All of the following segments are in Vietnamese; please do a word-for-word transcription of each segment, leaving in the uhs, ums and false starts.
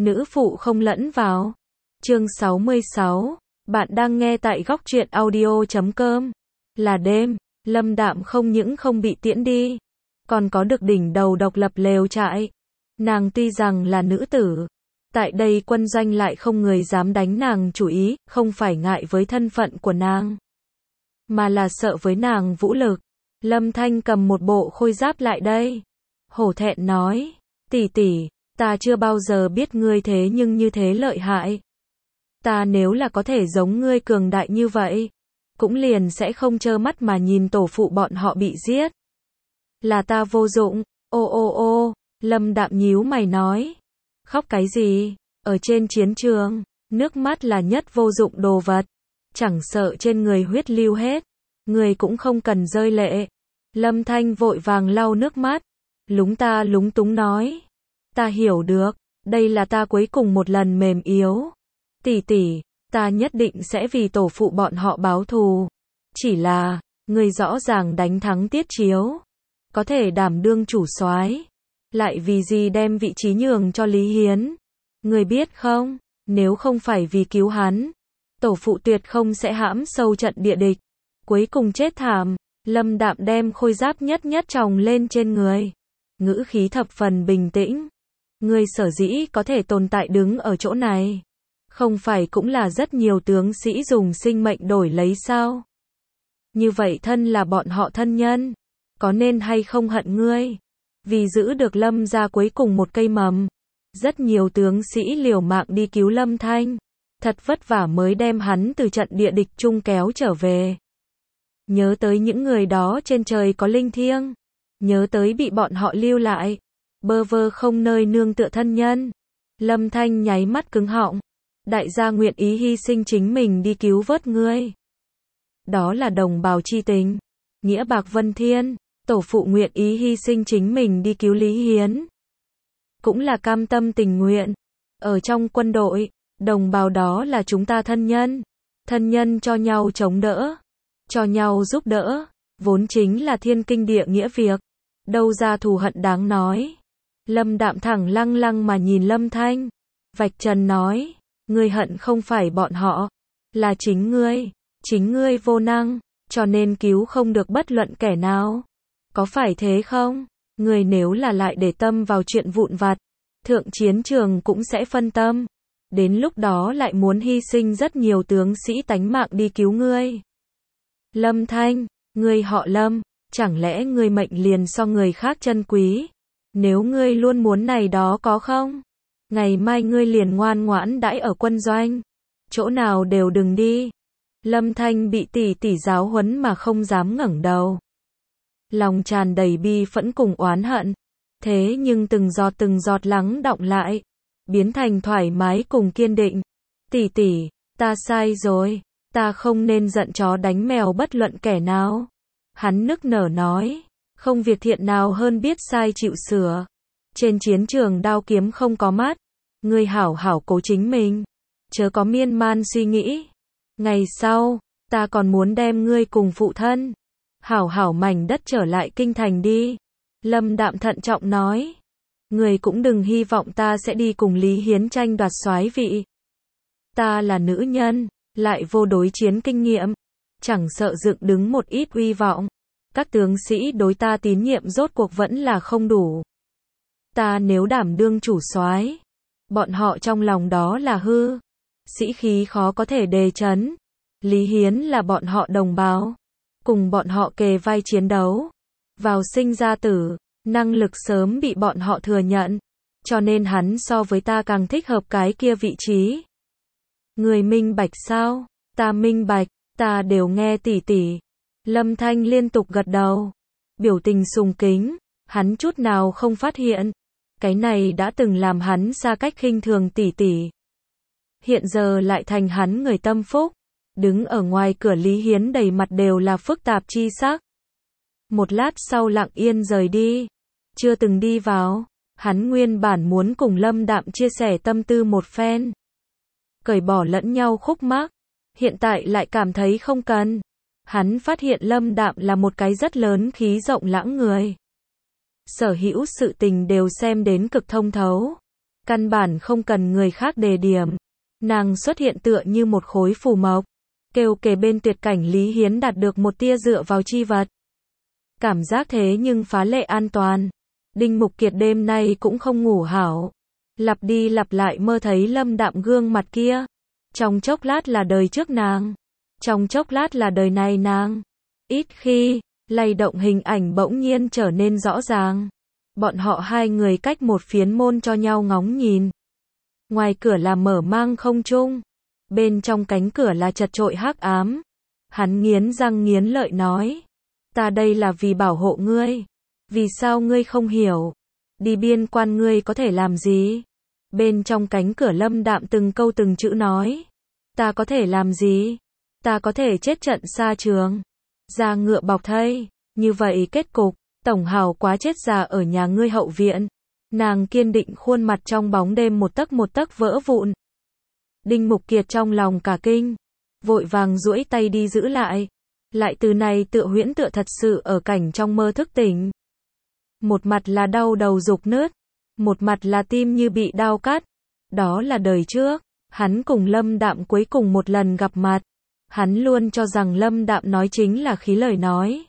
nữ phụ không lẫn vào. Chương sáu mươi sáu, bạn đang nghe tại góc truyện audio chấm com. Là đêm, Lâm Đạm không những không bị tiễn đi, còn có được đỉnh đầu độc lập lều trại. Nàng tuy rằng là nữ tử, tại đây quân doanh lại không người dám đánh nàng chủ ý, không phải ngại với thân phận của nàng, mà là sợ với nàng vũ lực. Lâm Thanh cầm một bộ khôi giáp lại đây, hổ thẹn nói, tỷ tỷ, ta chưa bao giờ biết ngươi thế nhưng như thế lợi hại. Ta nếu là có thể giống ngươi cường đại như vậy, cũng liền sẽ không trơ mắt mà nhìn tổ phụ bọn họ bị giết. Là ta vô dụng, ô ô ô, Lâm Đạm nhíu mày nói. Khóc cái gì, ở trên chiến trường, nước mắt là nhất vô dụng đồ vật, chẳng sợ trên người huyết lưu hết, người cũng không cần rơi lệ. Lâm Thanh vội vàng lau nước mắt, lúng ta lúng túng nói. Ta hiểu được, đây là ta cuối cùng một lần mềm yếu. Tỷ tỷ, ta nhất định sẽ vì tổ phụ bọn họ báo thù. Chỉ là, người rõ ràng đánh thắng Tiết Chiếu, có thể đảm đương chủ soái, lại vì gì đem vị trí nhường cho Lý Hiến? Người biết không, nếu không phải vì cứu hắn, tổ phụ tuyệt không sẽ hãm sâu trận địa địch, cuối cùng chết thảm. Lâm Đạm đem khôi giáp nhất nhất tròng lên trên người, ngữ khí thập phần bình tĩnh. Ngươi sở dĩ có thể tồn tại đứng ở chỗ này, không phải cũng là rất nhiều tướng sĩ dùng sinh mệnh đổi lấy sao? Như vậy thân là bọn họ thân nhân, có nên hay không hận ngươi? Vì giữ được Lâm gia cuối cùng một cây mầm, rất nhiều tướng sĩ liều mạng đi cứu Lâm Thanh, thật vất vả mới đem hắn từ trận địa địch chung kéo trở về. Nhớ tới những người đó trên trời có linh thiêng, nhớ tới bị bọn họ lưu lại, bơ vơ không nơi nương tựa thân nhân. Lâm Thanh nháy mắt cứng họng. Đại gia nguyện ý hy sinh chính mình đi cứu vớt ngươi. Đó là đồng bào chi tình, nghĩa bạc vân thiên. Tổ phụ nguyện ý hy sinh chính mình đi cứu Lý Hiến, cũng là cam tâm tình nguyện. Ở trong quân đội, đồng bào đó là chúng ta thân nhân. Thân nhân cho nhau chống đỡ, cho nhau giúp đỡ, vốn chính là thiên kinh địa nghĩa việc, đâu ra thù hận đáng nói. Lâm Đạm thẳng lăng lăng mà nhìn Lâm Thanh, vạch trần nói, ngươi hận không phải bọn họ, là chính ngươi, chính ngươi vô năng, cho nên cứu không được bất luận kẻ nào. Có phải thế không? Ngươi nếu là lại để tâm vào chuyện vụn vặt, thượng chiến trường cũng sẽ phân tâm, đến lúc đó lại muốn hy sinh rất nhiều tướng sĩ tánh mạng đi cứu ngươi. Lâm Thanh, ngươi họ Lâm, chẳng lẽ ngươi mệnh liền so người khác chân quý? Nếu ngươi luôn muốn này đó có không? Ngày mai ngươi liền ngoan ngoãn đãi ở quân doanh, chỗ nào đều đừng đi. Lâm Thanh bị tỷ tỷ giáo huấn mà không dám ngẩng đầu, lòng tràn đầy bi phẫn cùng oán hận, thế nhưng từng giọt từng giọt lắng đọng lại, biến thành thoải mái cùng kiên định. Tỷ tỷ, ta sai rồi, ta không nên giận chó đánh mèo bất luận kẻ nào. Hắn nức nở nói, không việc thiện nào hơn biết sai chịu sửa. Trên chiến trường đao kiếm không có mắt, ngươi hảo hảo cố chính mình, chớ có miên man suy nghĩ. Ngày sau, ta còn muốn đem ngươi cùng phụ thân, hảo hảo mảnh đất trở lại kinh thành đi. Lâm Đạm thận trọng nói, ngươi cũng đừng hy vọng ta sẽ đi cùng Lý Hiến tranh đoạt soái vị. Ta là nữ nhân, lại vô đối chiến kinh nghiệm, chẳng sợ dựng đứng một ít uy vọng, các tướng sĩ đối ta tín nhiệm rốt cuộc vẫn là không đủ. Ta nếu đảm đương chủ soái, bọn họ trong lòng đó là hư, sĩ khí khó có thể đề chấn. Lý Hiến là bọn họ đồng bào, cùng bọn họ kề vai chiến đấu, vào sinh ra tử, năng lực sớm bị bọn họ thừa nhận, cho nên hắn so với ta càng thích hợp cái kia vị trí. Người minh bạch sao? Ta minh bạch, ta đều nghe tỷ tỷ. Lâm Thanh liên tục gật đầu, biểu tình sùng kính, hắn chút nào không phát hiện, cái này đã từng làm hắn xa cách khinh thường tỷ tỷ, hiện giờ lại thành hắn người tâm phúc. Đứng ở ngoài cửa Lý Hiến đầy mặt đều là phức tạp chi sắc. Một lát sau lặng yên rời đi, chưa từng đi vào, hắn nguyên bản muốn cùng Lâm Đạm chia sẻ tâm tư một phen, cởi bỏ lẫn nhau khúc mắc, hiện tại lại cảm thấy không cần. Hắn phát hiện Lâm Đạm là một cái rất lớn khí rộng lãng người, sở hữu sự tình đều xem đến cực thông thấu, Căn bản không cần người khác đề điểm. Nàng xuất hiện tựa như một khối phù mộc, kêu kề bên tuyệt cảnh Lý Hiến đạt được một tia dựa vào chi vật. Cảm giác thế nhưng phá lệ an toàn. Đinh Mục Kiệt đêm nay cũng không ngủ hảo. Lặp đi lặp lại mơ thấy Lâm Đạm gương mặt kia. Trong chốc lát là đời trước nàng. Trong chốc lát là đời này nàng. Ít khi, lay động hình ảnh bỗng nhiên trở nên rõ ràng. Bọn họ hai người cách một phiến môn cho nhau ngóng nhìn. Ngoài cửa là mở mang không trung. Bên trong cánh cửa là chật chội hắc ám. Hắn nghiến răng nghiến lợi nói. Ta đây là vì bảo hộ ngươi. Vì sao ngươi không hiểu? Đi biên quan ngươi có thể làm gì? Bên trong cánh cửa Lâm Đạm từng câu từng chữ nói. Ta có thể làm gì? Ta có thể chết trận xa trường. Ra ngựa bọc thây. Như vậy kết cục, Tổng Hào quá chết già ở nhà ngươi hậu viện. Nàng kiên định khuôn mặt trong bóng đêm một tấc một tấc vỡ vụn. Đinh Mục Kiệt trong lòng cả kinh. Vội vàng duỗi tay đi giữ lại. Lại từ này tựa huyễn tựa thật sự ở cảnh trong mơ thức tỉnh. Một mặt là đau đầu rục nứt. Một mặt là tim như bị đao cắt. Đó là đời trước. Hắn cùng Lâm Đạm cuối cùng một lần gặp mặt. Hắn luôn cho rằng Lâm Đạm nói chính là khí lời nói.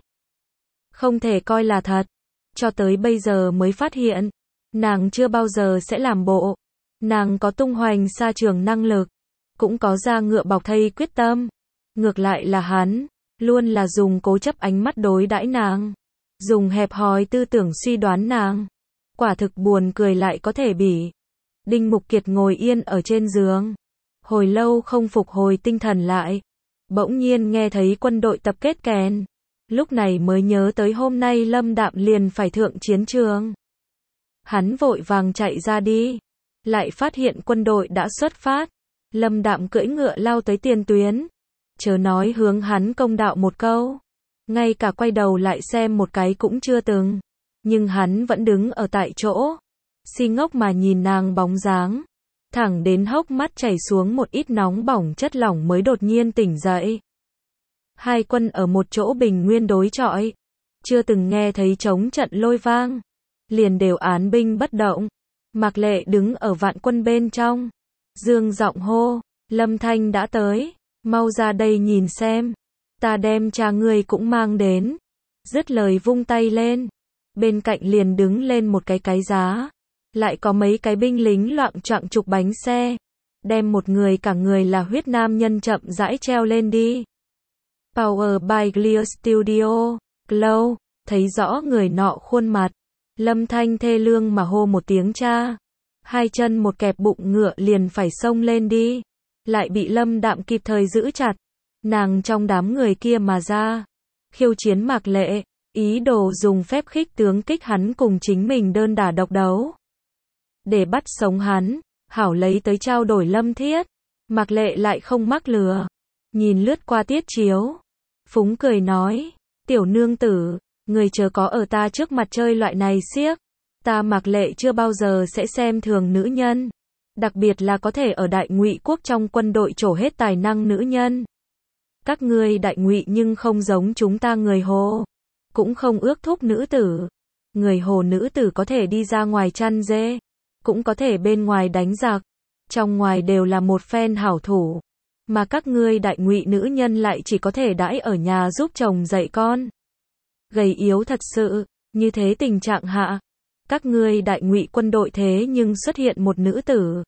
Không thể coi là thật. Cho tới bây giờ mới phát hiện. Nàng chưa bao giờ sẽ làm bộ. Nàng có tung hoành xa trường năng lực. Cũng có ra ngựa bọc thây quyết tâm. Ngược lại là hắn. Luôn là dùng cố chấp ánh mắt đối đãi nàng. Dùng hẹp hòi tư tưởng suy đoán nàng. Quả thực buồn cười lại có thể bỉ. Đinh Mục Kiệt ngồi yên ở trên giường. Hồi lâu không phục hồi tinh thần lại. Bỗng nhiên nghe thấy quân đội tập kết kèn. Lúc này mới nhớ tới hôm nay Lâm Đạm liền phải thượng chiến trường. Hắn vội vàng chạy ra đi. Lại phát hiện quân đội đã xuất phát. Lâm Đạm cưỡi ngựa lao tới tiền tuyến. Chớ nói hướng hắn công đạo một câu. Ngay cả quay đầu lại xem một cái cũng chưa từng. Nhưng hắn vẫn đứng ở tại chỗ. Si ngốc mà nhìn nàng bóng dáng. Thẳng đến hốc mắt chảy xuống một ít nóng bỏng chất lỏng mới đột nhiên tỉnh dậy. Hai quân ở một chỗ bình nguyên đối chọi. Chưa từng nghe thấy trống trận lôi vang. Liền đều án binh bất động. Mạc Lệ đứng ở vạn quân bên trong. Dương giọng hô. Lâm Thanh đã tới. Mau ra đây nhìn xem. Ta đem cha ngươi cũng mang đến. Dứt lời vung tay lên. Bên cạnh liền đứng lên một cái cái giá. Lại có mấy cái binh lính loạng choạng trục bánh xe. Đem một người cả người là huyết nam nhân chậm rãi treo lên đi. Power by Clear Studio. Glow. Thấy rõ người nọ khuôn mặt. Lâm Thanh thê lương mà hô một tiếng cha. Hai chân một kẹp bụng ngựa liền phải xông lên đi. Lại bị Lâm Đạm kịp thời giữ chặt. Nàng trong đám người kia mà ra. Khiêu chiến Mạc Lệ. Ý đồ dùng phép khích tướng kích hắn cùng chính mình đơn đả độc đấu. Để bắt sống hắn. Hảo lấy tới trao đổi Lâm Thiết. Mạc Lệ lại không mắc lừa. Nhìn lướt qua tiết chiếu. Phúng cười nói. Tiểu nương tử. Người chớ có ở ta trước mặt chơi loại này xiếc. Ta Mạc Lệ chưa bao giờ sẽ xem thường nữ nhân. Đặc biệt là có thể ở Đại Ngụy quốc trong quân đội trổ hết tài năng nữ nhân. Các ngươi Đại Ngụy nhưng không giống chúng ta người Hồ. Cũng không ước thúc nữ tử. Người Hồ nữ tử có thể đi ra ngoài chăn dê. Cũng có thể bên ngoài đánh giặc. Trong ngoài đều là một phen hảo thủ. Mà các ngươi Đại Ngụy nữ nhân lại chỉ có thể đãi ở nhà giúp chồng dạy con. Gầy yếu thật sự. Như thế tình trạng hạ. Các ngươi Đại Ngụy quân đội thế nhưng xuất hiện một nữ tử.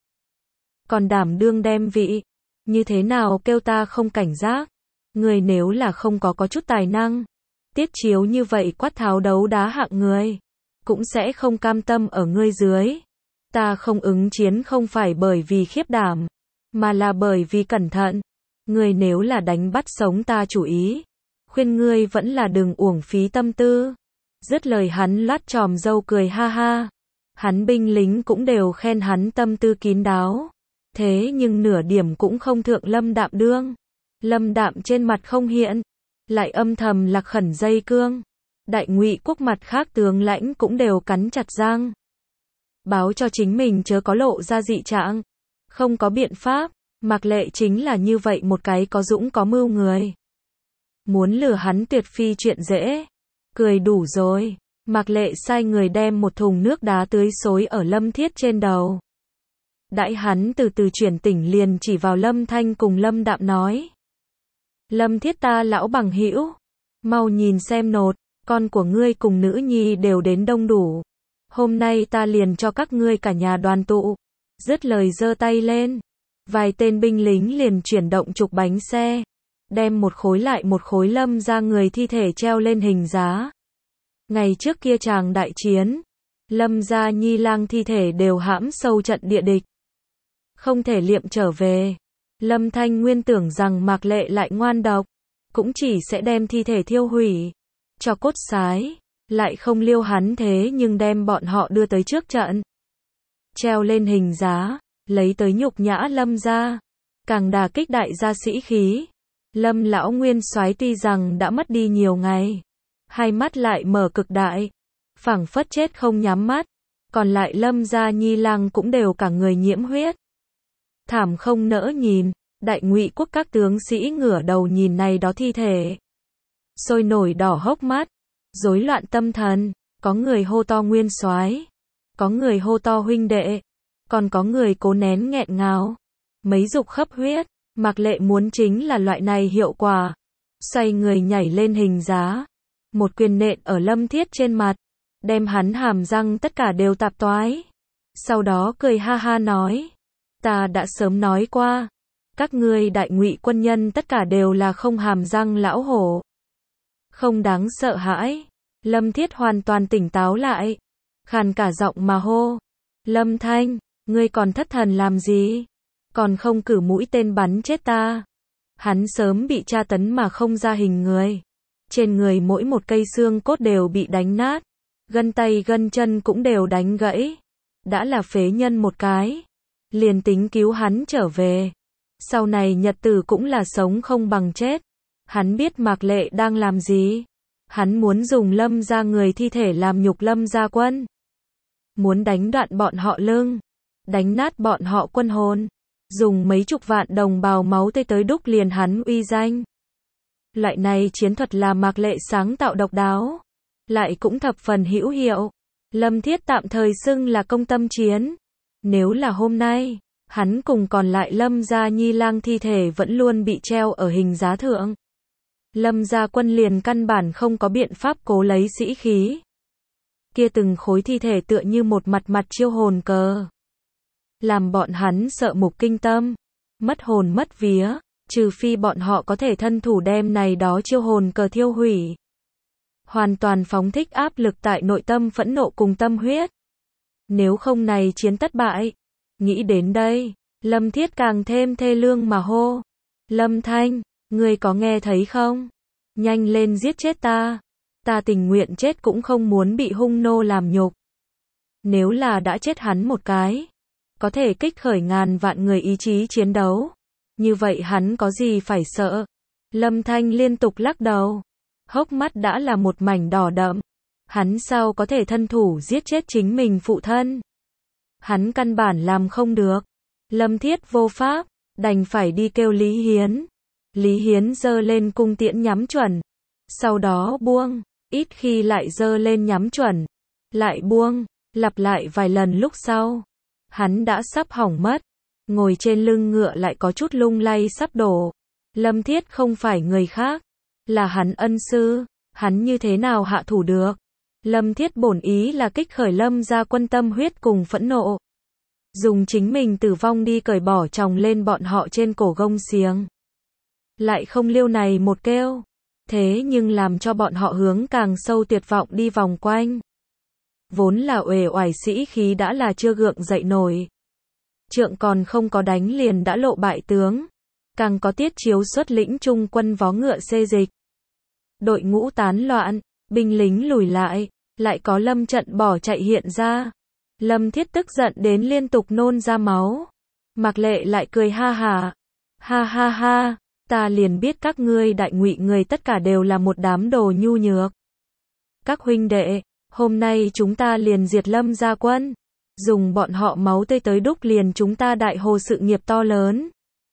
Còn đảm đương đem vị. Như thế nào kêu ta không cảnh giác. Người nếu là không có có chút tài năng. Tiết chiếu như vậy quát tháo đấu đá hạng người. Cũng sẽ không cam tâm ở ngươi dưới. Ta không ứng chiến không phải bởi vì khiếp đảm. Mà là bởi vì cẩn thận. Ngươi nếu là đánh bắt sống ta chủ ý. Khuyên ngươi vẫn là đừng uổng phí tâm tư. Dứt lời hắn lát tròm râu cười ha ha. Hắn binh lính cũng đều khen hắn tâm tư kín đáo. Thế nhưng nửa điểm cũng không thượng Lâm Đạm đương. Lâm Đạm trên mặt không hiện. Lại âm thầm lạc khẩn dây cương. Đại Ngụy quốc mặt khác tướng lãnh cũng đều cắn chặt răng. Báo cho chính mình chớ có lộ ra dị trạng. Không có biện pháp. Mạc Lệ chính là như vậy một cái có dũng có mưu người. Muốn lừa hắn tuyệt phi chuyện dễ. Cười đủ rồi. Mạc Lệ sai người đem một thùng nước đá tưới xối ở Lâm Thiết trên đầu. Đãi hắn từ từ chuyển tỉnh liền chỉ vào Lâm Thanh cùng Lâm Đạm nói. Lâm Thiết ta lão bằng hữu, mau nhìn xem nột, con của ngươi cùng nữ nhi đều đến đông đủ. Hôm nay ta liền cho các ngươi cả nhà đoàn tụ. Dứt lời giơ tay lên. Vài tên binh lính liền chuyển động trục bánh xe. Đem một khối lại một khối Lâm ra người thi thể treo lên hình giá. Ngày trước kia chàng đại chiến, Lâm gia nhi lang thi thể đều hãm sâu trận địa địch. Không thể liệm trở về. Lâm Thanh nguyên tưởng rằng Mạc Lệ lại ngoan độc, cũng chỉ sẽ đem thi thể thiêu hủy, cho cốt sái, lại không liêu hắn thế nhưng đem bọn họ đưa tới trước trận. Treo lên hình giá, lấy tới nhục nhã Lâm gia, càng đả kích đại gia sĩ khí. Lâm lão nguyên soái tuy rằng đã mất đi nhiều ngày, hai mắt lại mở cực đại, phảng phất chết không nhắm mắt, còn lại Lâm gia nhi lang cũng đều cả người nhiễm huyết. Thảm không nỡ nhìn, đại ngụy quốc các tướng sĩ ngửa đầu nhìn này đó thi thể. Sôi nổi đỏ hốc mắt, rối loạn tâm thần, có người hô to nguyên soái, có người hô to huynh đệ, còn có người cố nén nghẹn ngào, mấy dục khắp huyết. Mạc Lệ muốn chính là loại này hiệu quả. Xoay người nhảy lên hình giá, một quyền nện ở Lâm Thiết trên mặt, đem hắn hàm răng tất cả đều tạp toái. Sau đó cười ha ha nói, ta đã sớm nói qua, các ngươi đại ngụy quân nhân tất cả đều là không hàm răng lão hổ, không đáng sợ hãi. Lâm Thiết hoàn toàn tỉnh táo lại, khàn cả giọng mà hô, Lâm Thanh, ngươi còn thất thần làm gì? Còn không cử mũi tên bắn chết ta. Hắn sớm bị tra tấn mà không ra hình người. Trên người mỗi một cây xương cốt đều bị đánh nát. Gân tay gân chân cũng đều đánh gãy. Đã là phế nhân một cái. Liền tính cứu hắn trở về. Sau này nhật tử cũng là sống không bằng chết. Hắn biết Mạc Lệ đang làm gì. Hắn muốn dùng Lâm gia người thi thể làm nhục Lâm gia quân. Muốn đánh đoạn bọn họ lưng. Đánh nát bọn họ quân hồn. Dùng mấy chục vạn đồng bào máu tươi tới đúc liền hắn uy danh. Loại này chiến thuật là Mạc Lệ sáng tạo độc đáo, lại cũng thập phần hữu hiệu. Lâm Thiết tạm thời xưng là công tâm chiến. Nếu là hôm nay, hắn cùng còn lại Lâm gia nhi lang thi thể vẫn luôn bị treo ở hình giá thượng. Lâm gia quân liền căn bản không có biện pháp cố lấy sĩ khí. Kia từng khối thi thể tựa như một mặt mặt chiêu hồn cờ. Làm bọn hắn sợ mục kinh tâm, mất hồn mất vía, trừ phi bọn họ có thể thân thủ đem này đó chiêu hồn cờ thiêu hủy. Hoàn toàn phóng thích áp lực tại nội tâm phẫn nộ cùng tâm huyết. Nếu không này chiến tất bại. Nghĩ đến đây, Lâm Thiết càng thêm thê lương mà hô. Lâm Thanh, ngươi có nghe thấy không? Nhanh lên giết chết ta. Ta tình nguyện chết cũng không muốn bị hung nô làm nhục. Nếu là đã chết hắn một cái, có thể kích khởi ngàn vạn người ý chí chiến đấu. Như vậy hắn có gì phải sợ? Lâm Thanh liên tục lắc đầu. Hốc mắt đã là một mảnh đỏ đậm. Hắn sao có thể thân thủ giết chết chính mình phụ thân? Hắn căn bản làm không được. Lâm Thiết vô pháp, đành phải đi kêu Lý Hiến. Lý Hiến giơ lên cung tiễn nhắm chuẩn. Sau đó buông, ít khi lại giơ lên nhắm chuẩn. Lại buông, lặp lại vài lần lúc sau. Hắn đã sắp hỏng mất, ngồi trên lưng ngựa lại có chút lung lay sắp đổ. Lâm Thiết không phải người khác, là hắn ân sư, hắn như thế nào hạ thủ được? Lâm Thiết bổn ý là kích khởi Lâm gia quân tâm huyết cùng phẫn nộ. Dùng chính mình tử vong đi cởi bỏ chồng lên bọn họ trên cổ gông xiềng. Lại không liêu này một kêu, thế nhưng làm cho bọn họ hướng càng sâu tuyệt vọng đi vòng quanh. Vốn là uể oải sĩ khí đã là chưa gượng dậy nổi. Trượng còn không có đánh liền đã lộ bại tướng. Càng có tiết chiếu xuất lĩnh trung quân vó ngựa xê dịch. Đội ngũ tán loạn, binh lính lùi lại, lại có Lâm trận bỏ chạy hiện ra. Lâm Thiết tức giận đến liên tục nôn ra máu. Mạc Lệ lại cười ha hà. Ha ha ha, ta liền biết các ngươi đại ngụy người tất cả đều là một đám đồ nhu nhược. Các huynh đệ, hôm nay chúng ta liền diệt Lâm gia quân, dùng bọn họ máu tươi tới đúc liền chúng ta đại hồ sự nghiệp to lớn.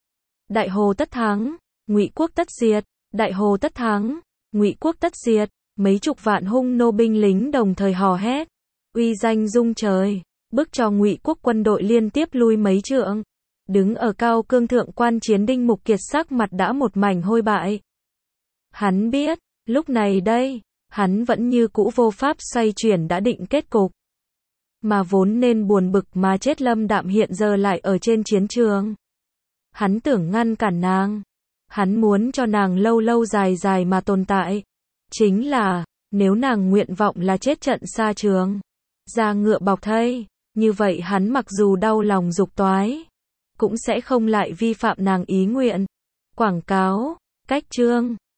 Đại hồ tất thắng, Ngụy quốc tất diệt, đại hồ tất thắng, Ngụy quốc tất diệt. Mấy chục vạn hung nô binh lính đồng thời hò hét, uy danh rung trời. bức cho Ngụy quốc quân đội liên tiếp lui mấy trượng. Đứng ở cao cương thượng quan chiến Đinh Mục Kiệt sắc mặt đã một mảnh hôi bại. Hắn biết, lúc này đây, hắn vẫn như cũ vô pháp xoay chuyển đã định kết cục. Mà vốn nên buồn bực mà chết Lâm Đạm hiện giờ lại ở trên chiến trường. Hắn tưởng ngăn cản nàng. Hắn muốn cho nàng lâu lâu dài dài mà tồn tại. Chính là, nếu nàng nguyện vọng là chết trận xa trường, ra ngựa bọc thây, như vậy hắn mặc dù đau lòng dục toái, cũng sẽ không lại vi phạm nàng ý nguyện. Quảng cáo, cách chương